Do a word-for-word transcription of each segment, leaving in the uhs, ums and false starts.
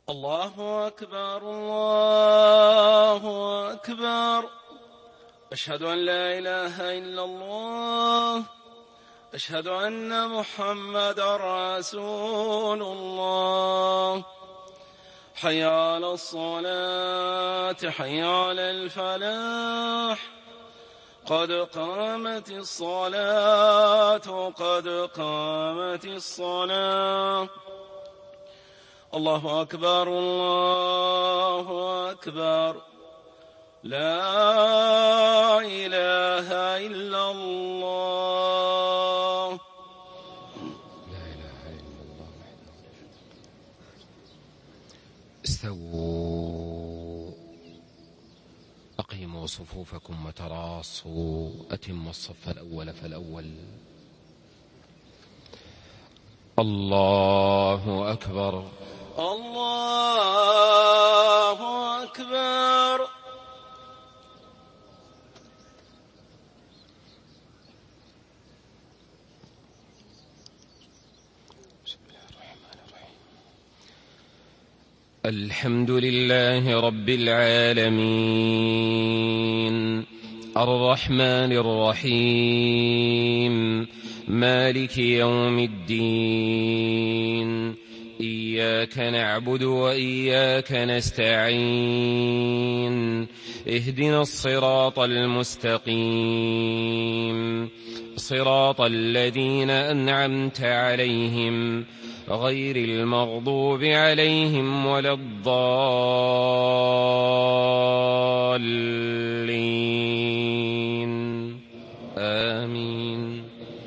الله أكبر الله أكبر. أشهد أن لا إله إلا الله. أشهد أن محمد رسول الله. حي على الصلاة حي على الفلاح. قد قامت الصلاة قد قامت الصلاة. الله أكبر الله أكبر. لا إله إلا الله. لا إله إلا الله. استووا أقيموا صفوفكم وتراصوا. أتموا الصف الأول فالأول. الله أكبر الله أكبر. بسم الله الرحمن الرحيم. الحمد لله رب العالمين الرحمن الرحيم مالك يوم الدين. إياك نعبد وإياك نستعين. اهدنا الصراط المستقيم صراط الذين أنعمت عليهم غير المغضوب عليهم ولا الضالين. آمين.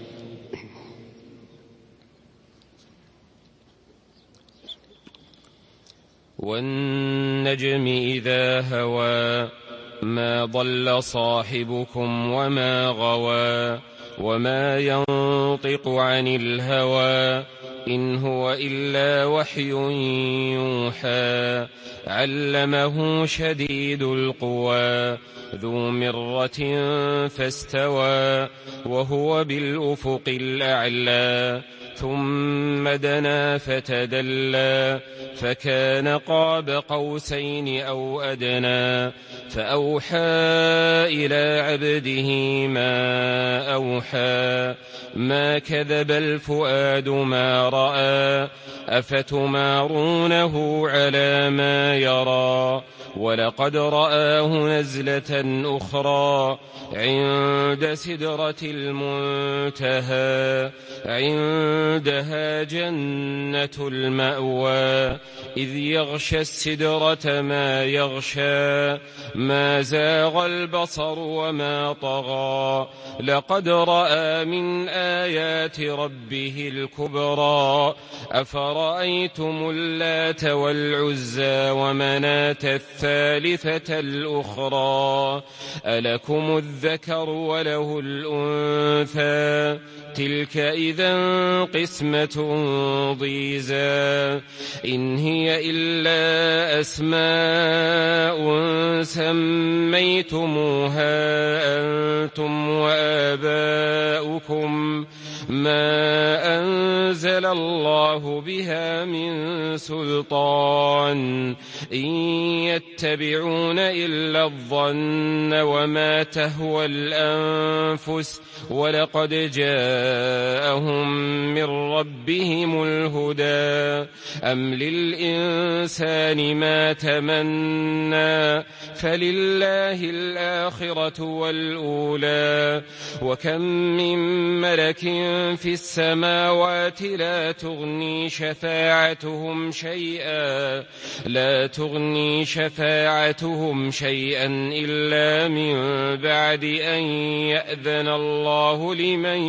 والنجم إذا هوى ما ضل صاحبكم وما غوى وما ينطق عن الهوى إن هو إلا وحي يوحى. علمه شديد القوى ذو مرة فاستوى وهو بالأفق الأعلى. ثم دنا فتدلى فكان قاب قوسين أو أدنى. فأوحى إلى عبده ما أوحى. ما كذب الفؤاد ما رأى. أفتمارونه على ما يرى. ولقد رآه نزلة أخرى عند سدرة المنتهى. عندها جنة المأوى. إذ يغشى السدرة ما يغشى. ما زاغ البصر وما طغى. لقد رأى من آيات ربه الكبرى. أفرأيتم اللات والعزى ومناة الثالثة الأخرى. ألكم الذكر وله الأنثى. تلك إذا قسمة ضيزى. إن هي إلا أسماء سميتموها أنتم وآباؤكم ما أنزل الله بها من سلطان. إن يتبعون إلا الظن وما تهوى الأنفس. ولقد جاءهم من ربهم الهدى. أم للإنسان ما تمنى. فلله الآخرة والأولى. وكم من ملك في السماوات لا تغني شفاعتهم شيئا لا تغني شفاعتهم شيئا إلا من بعد أن يأذن الله لمن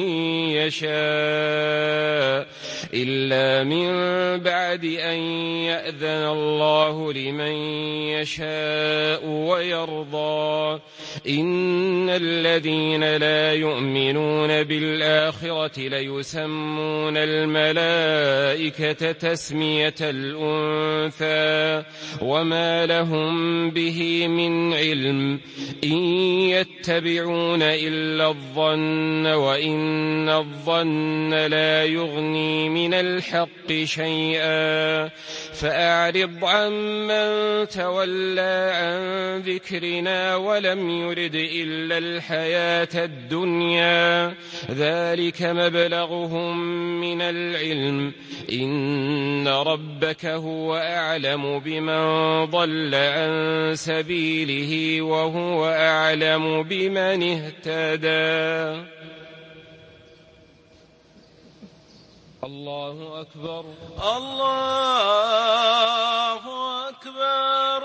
يشاء إلا من بعد أن يأذن الله لمن يشاء ويرضى. إن الذين لا يؤمنون بالآخرة ليسمون الملائكة تسمية الأنثى وما لهم به من علم. إن يتبعون إلا الظن وإن الظن لا يغني من الحق شيئا فأعرض عمن تولى عن ذكرنا ولم يرد إلا الحياة الدنيا ذلك مبلغهم من العلم إن ربك هو أعلم بمن ضل عن سبيله وهو أعلم بمن اهتدى. الله أكبر الله أكبر.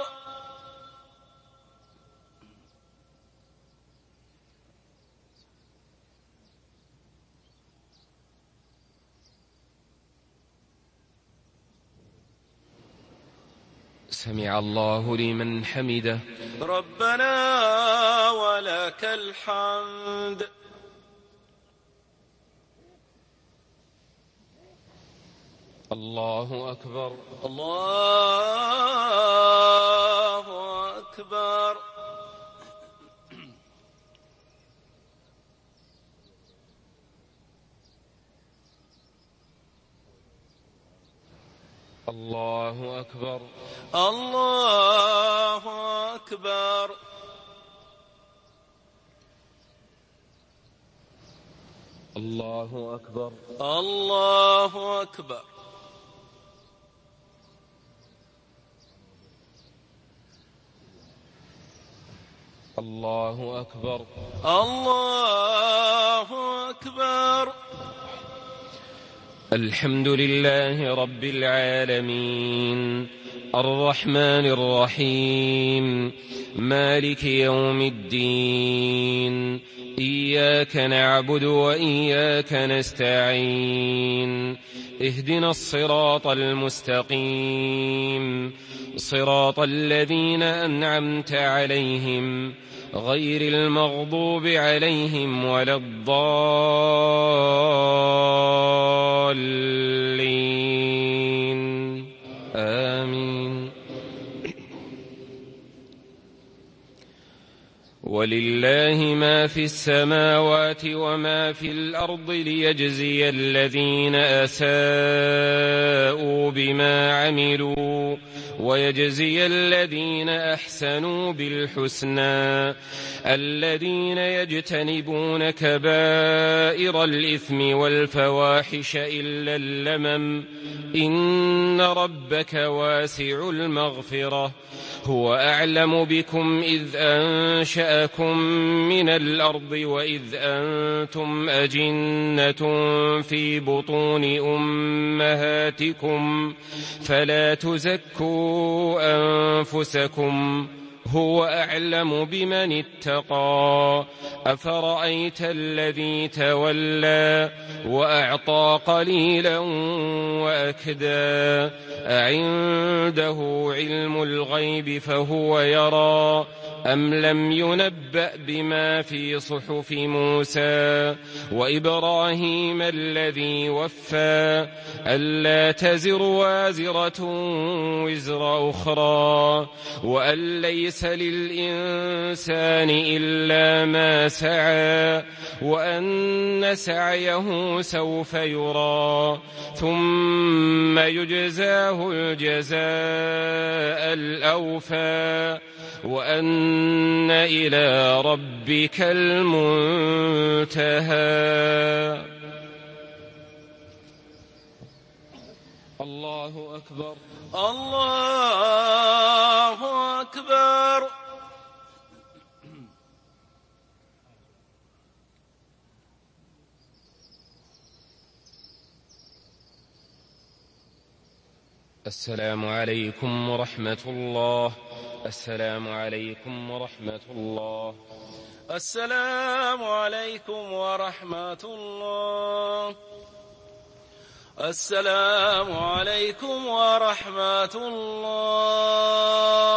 سمع الله لمن حمده. ربنا ولك الحمد. الله أكبر الله أكبر. الله أكبر الله أكبر. الله أكبر الله أكبر. الله أكبر الله أكبر. الحمد لله رب العالمين الرحمن الرحيم مالك يوم الدين إياك نعبد وإياك نستعين اهدنا الصراط المستقيم صراط الذين أنعمت عليهم غير المغضوب عليهم ولا الضالين آمين. ولله ما في السماوات وما في الأرض ليجزي الذين أساءوا بما عملوا ويجزي الذين أحسنوا بالحسنى الذين يجتنبون كبائر الإثم والفواحش إلا اللمم إن ربك واسع المغفرة هو أعلم بكم إذ أنشأكم من الأرض وإذ أنتم أجنة في بطون أمهاتكم فلا تزكوا أنفسكم هو أعلم بمن اتقى. أفرأيت الذي تولى وأعطى قليلا وأكدى أعنده علم الغيب فهو يرى أم لم ينبأ بما في صحف موسى وإبراهيم الذي وفى ألا تزر وازرة وزر أخرى وأن ليس للإنسان إلا ما سعى وأن سعيه سوف يرى ثم يجزاه الجزاء الأوفى وأن إلى ربك المنتهى. الله أكبر الله أكبر. السلام عليكم ورحمة الله. السلام عليكم ورحمة الله. السلام عليكم ورحمة الله. السلام عليكم ورحمة الله.